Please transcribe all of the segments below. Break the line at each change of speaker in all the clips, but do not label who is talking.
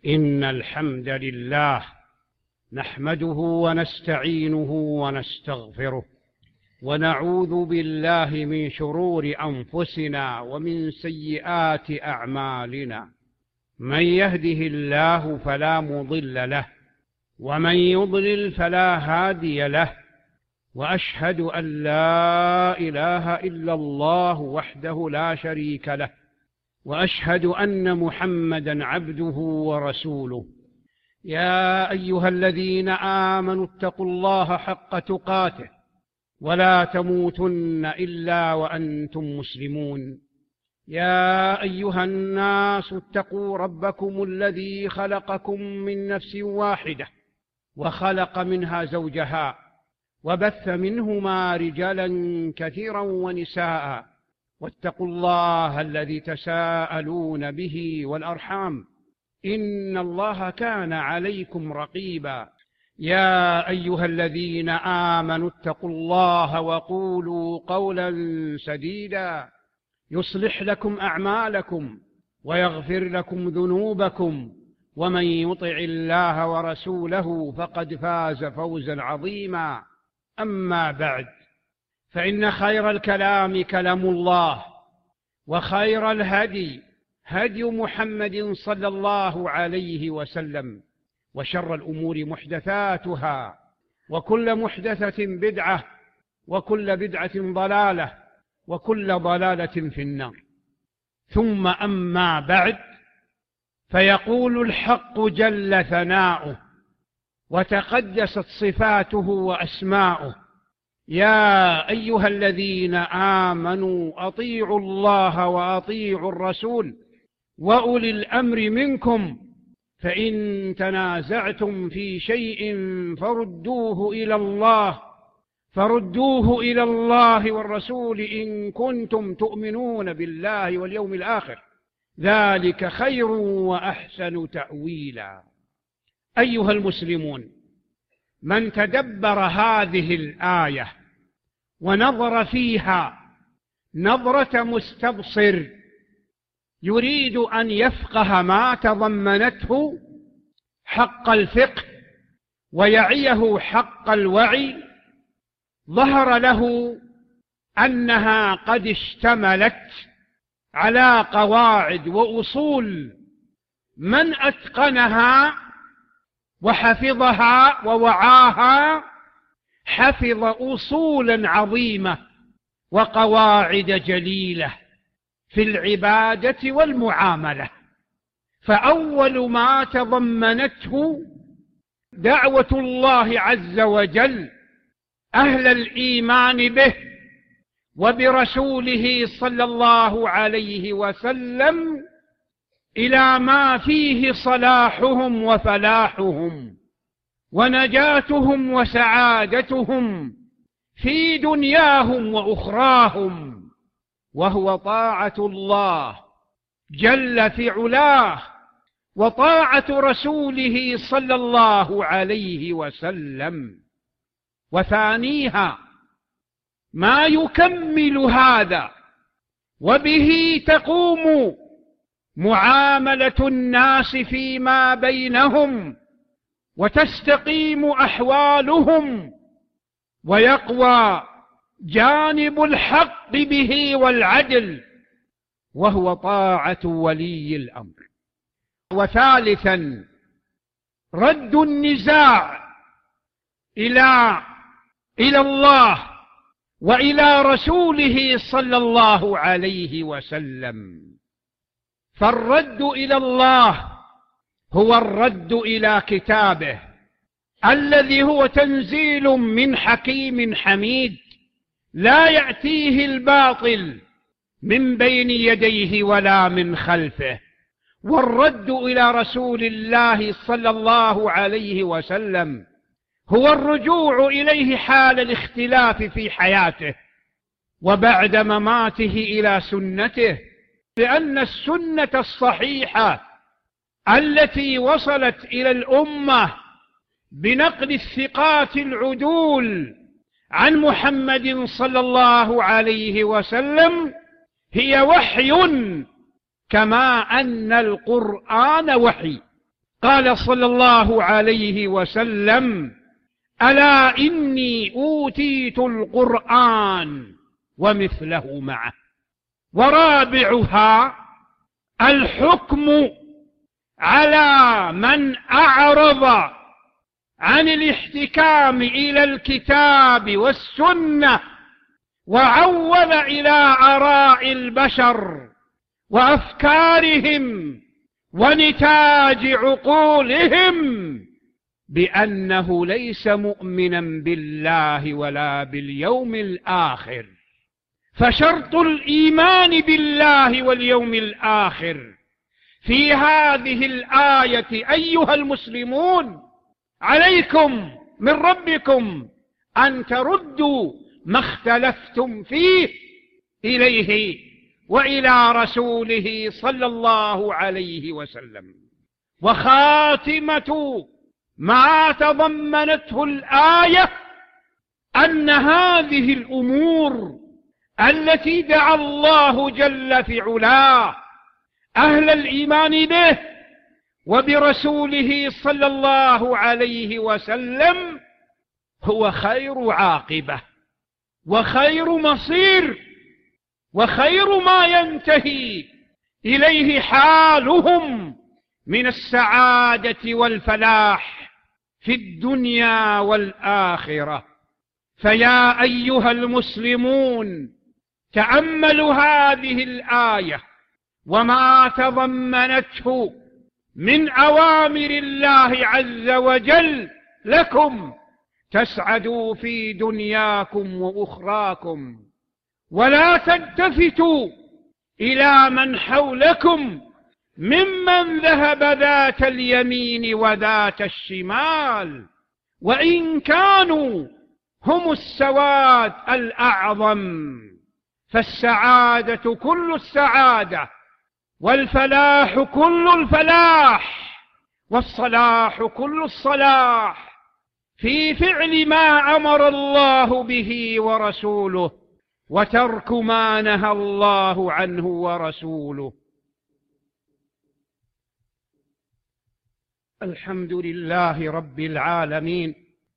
إن الحمد لله نحمده ونستعينه ونستغفره، ونعوذ بالله من شرور أنفسنا ومن سيئات أعمالنا. من يهده الله فلا مضل له، ومن يضلل فلا هادي له. وأشهد أن لا إله إلا الله وحده لا شريك له، وأشهد أن محمدًا عبده ورسوله. يا أيها الذين آمنوا اتقوا الله حق تقاته ولا تموتن إلا وأنتم مسلمون. يا أيها الناس اتقوا ربكم الذي خلقكم من نفس واحدة، وخلق منها زوجها، وبث منهما رجالا كثيرا ونساء. واتقوا الله الذي تساءلون به والأرحام، إن الله كان عليكم رقيبا. يا أيها الذين آمنوا اتقوا الله وقولوا قولا سديدا يصلح لكم أعمالكم ويغفر لكم ذنوبكم، ومن يطع الله ورسوله فقد فاز فوزا عظيما. أما بعد، فإن خير الكلام كلام الله، وخير الهدي هدي محمد صلى الله عليه وسلم، وشر الأمور محدثاتها، وكل محدثة بدعة، وكل بدعة ضلالة، وكل ضلالة في النار. ثم أما بعد، فيقول الحق جل ثناؤه وتقدست صفاته وأسماؤه: يا أيها الذين آمنوا أطيعوا الله وأطيعوا الرسول وأولي الأمر منكم، فإن تنازعتم في شيء فردوه إلى الله والرسول إن كنتم تؤمنون بالله واليوم الآخر، ذلك خير وأحسن تأويلا. أيها المسلمون، من تدبر هذه الآية ونظر فيها نظرة مستبصر يريد أن يفقه ما تضمنته حق الفقه ويعيه حق الوعي، ظهر له أنها قد اشتملت على قواعد وأصول من أتقنها وحفظها ووعاها حفظ أصولا عظيمة وقواعد جليلة في العبادة والمعاملة. فأول ما تضمنته دعوة الله عز وجل أهل الإيمان به وبرسوله صلى الله عليه وسلم إلى ما فيه صلاحهم وفلاحهم ونجاتهم وسعادتهم في دنياهم وأخراهم، وهو طاعة الله جل في علاه وطاعة رسوله صلى الله عليه وسلم. وثانيها ما يكمل هذا وبه تقوم معاملة الناس فيما بينهم وتستقيم أحوالهم ويقوى جانب الحق به والعدل، وهو طاعة ولي الأمر. وثالثا رد النزاع إلى الله وإلى رسوله صلى الله عليه وسلم. فالرد إلى الله هو الرد إلى كتابه الذي هو تنزيل من حكيم حميد لا يأتيه الباطل من بين يديه ولا من خلفه. والرد إلى رسول الله صلى الله عليه وسلم هو الرجوع إليه حال الاختلاف في حياته وبعد مماته إلى سنته، لأن السنة الصحيحة التي وصلت إلى الأمة بنقل الثقات العدول عن محمد صلى الله عليه وسلم هي وحي كما أن القرآن وحي. قال صلى الله عليه وسلم: ألا إني أوتيت القرآن ومثله معه. ورابعها الحكم على من أعرض عن الاحتكام إلى الكتاب والسنة وعول إلى آراء البشر وأفكارهم ونتاج عقولهم بأنه ليس مؤمنا بالله ولا باليوم الآخر. فشرط الإيمان بالله واليوم الآخر في هذه الآية أيها المسلمون عليكم من ربكم أن تردوا ما اختلفتم فيه إليه وإلى رسوله صلى الله عليه وسلم. وخاتمة ما تضمنته الآية أن هذه الأمور التي دعا الله جل في علاه أهل الإيمان به وبرسوله صلى الله عليه وسلم هو خير عاقبة وخير مصير وخير ما ينتهي إليه حالهم من السعادة والفلاح في الدنيا والآخرة. فيا أيها المسلمون تأملوا هذه الآية وما تضمنته من أوامر الله عز وجل لكم تسعدوا في دنياكم وأخراكم، ولا تلتفتوا إلى من حولكم ممن ذهب ذات اليمين وذات الشمال، وإن كانوا هم السواد الأعظم. فالسعادة كل السعادة، والفلاح كل الفلاح، والصلاح كل الصلاح في فعل ما أمر الله به ورسوله وترك ما نهى الله عنه ورسوله. الحمد لله رب العالمين،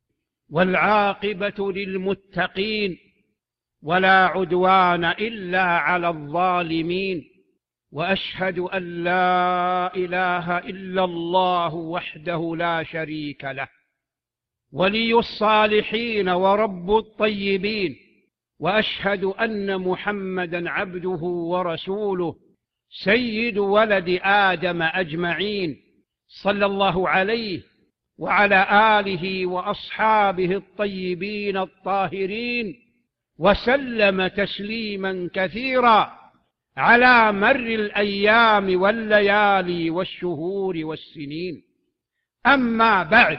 والعاقبة للمتقين، ولا عدوان إلا على الظالمين. وأشهد أن لا إله إلا الله وحده لا شريك له، ولي الصالحين ورب الطيبين. وأشهد أن محمدا عبده ورسوله سيد ولد آدم أجمعين، صلى الله عليه وعلى آله وأصحابه الطيبين الطاهرين، وسلم تسليما كثيرا على مر الأيام والليالي والشهور والسنين. أما بعد،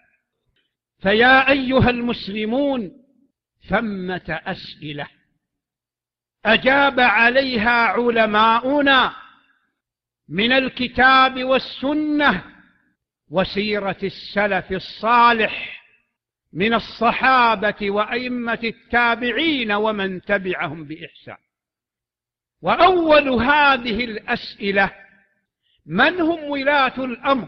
فيا أيها المسلمون ثمة أسئلة أجاب عليها علماؤنا من الكتاب والسنة وسيرة السلف الصالح من الصحابة وأئمة التابعين ومن تبعهم بإحسان. وأول هذه الأسئلة: من هم ولاة الأمر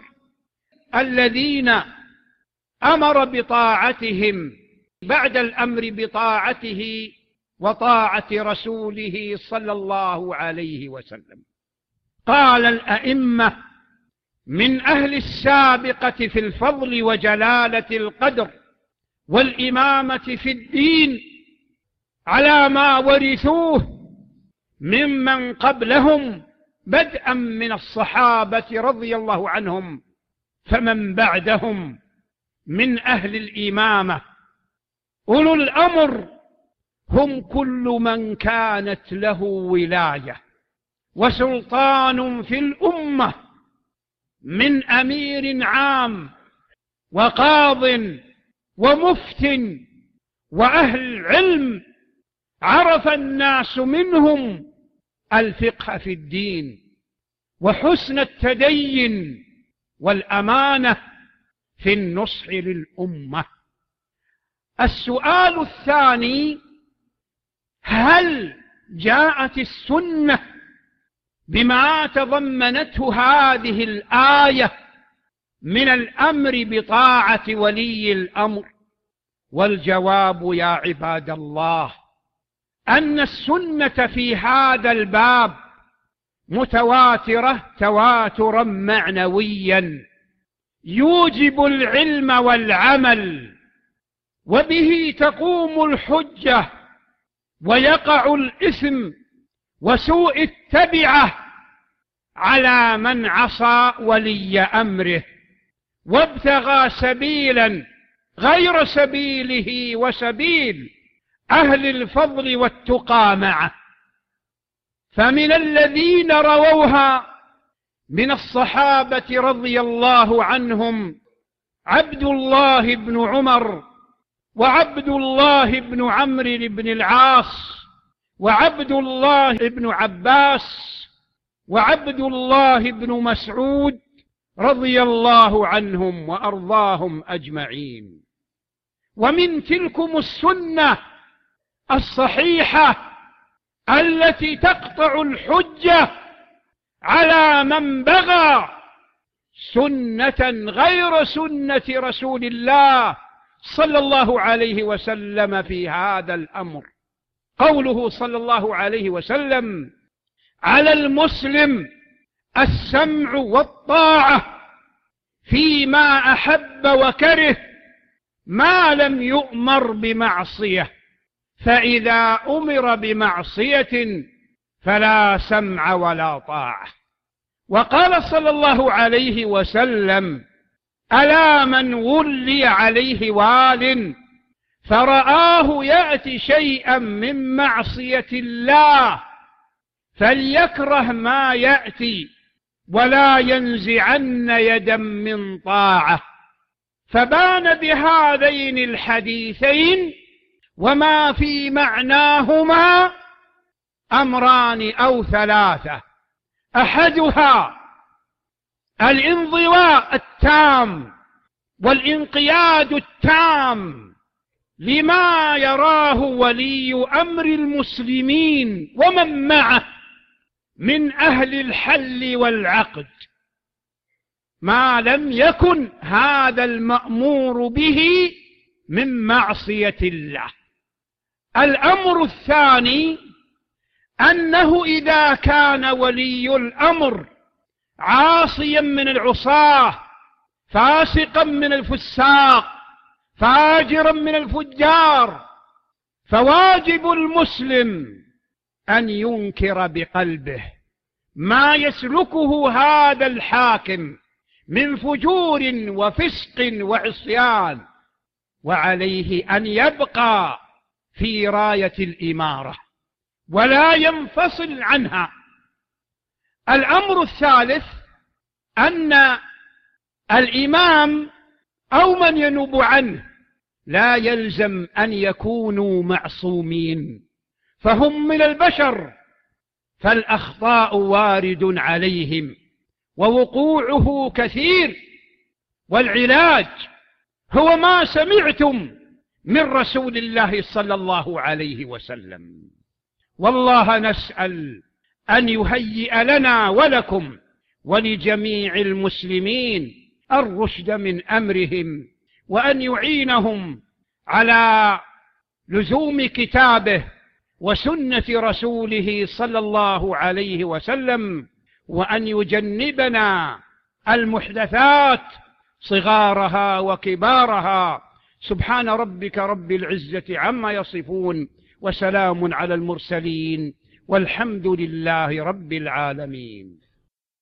الذين أمر بطاعتهم بعد الأمر بطاعته وطاعة رسوله صلى الله عليه وسلم؟ قال الأئمة من أهل السابقة في الفضل وجلالة القدر والإمامة في الدين على ما ورثوه ممن قبلهم بدءا من الصحابة رضي الله عنهم، فمن بعدهم من أهل الإمامة أولو الأمر هم كل من كانت له ولاية وسلطان في الأمة من أمير عام وقاض ومفت وأهل علم عرف الناس منهم الفقه في الدين وحسن التدين والأمانة في النصح للأمة. السؤال الثاني: هل جاءت السنة بما تضمنته هذه الآية من الأمر بطاعة ولي الأمر؟ والجواب يا عباد الله أن السنة في هذا الباب متواترة تواترا معنويا يوجب العلم والعمل، وبه تقوم الحجة ويقع الإثم وسوء التبعة على من عصى ولي أمره وابتغى سبيلا غير سبيله وسبيل أهل الفضل والتقى معه. فمن الذين رووها من الصحابة رضي الله عنهم عبد الله بن عمر، وعبد الله بن عمرو بن العاص، وعبد الله بن عباس، وعبد الله بن مسعود رضي الله عنهم وأرضاهم أجمعين. ومن تلكم السنة الصحيحة التي تقطع الحجة على من بغى سنة غير سنة رسول الله صلى الله عليه وسلم في هذا الأمر. قوله صلى الله عليه وسلم: على المسلم السمع والطاعة فيما أحب وكره ما لم يؤمر بمعصية، فإذا أمر بمعصية فلا سمع ولا طاعة. وقال صلى الله عليه وسلم: ألا من ولي عليه وال فرآه يأتي شيئا من معصية الله فليكره ما يأتي ولا ينزعن يدا من طاعة. فبان بهذين الحديثين وما في معناهما أمران أو ثلاثة: أحدها الانضواء التام والانقياد التام لما يراه ولي أمر المسلمين ومن معه من أهل الحل والعقد، ما لم يكن هذا المأمور به من معصية الله. الأمر الثاني أنه إذا كان ولي الأمر عاصيا من العصاة، فاسقا من الفساق، فاجرا من الفجار، فواجب المسلم أن ينكر بقلبه ما يسلكه هذا الحاكم من فجور وفسق وعصيان، وعليه أن يبقى في راية الإمارة ولا ينفصل عنها. الأمر الثالث أن الإمام أو من ينوب عنه لا يلزم أن يكونوا معصومين، فهم من البشر، فالأخطاء وارد عليهم ووقوعه كثير، والعلاج هو ما سمعتم من رسول الله صلى الله عليه وسلم. والله نسأل أن يهيئ لنا ولكم ولجميع المسلمين الرشد من أمرهم، وأن يعينهم على لزوم كتابه وسنة رسوله صلى الله عليه وسلم، وأن يجنبنا المحدثات صغارها وكبارها. سبحان ربك رب العزة عما يصفون، وسلام على المرسلين، والحمد لله رب العالمين.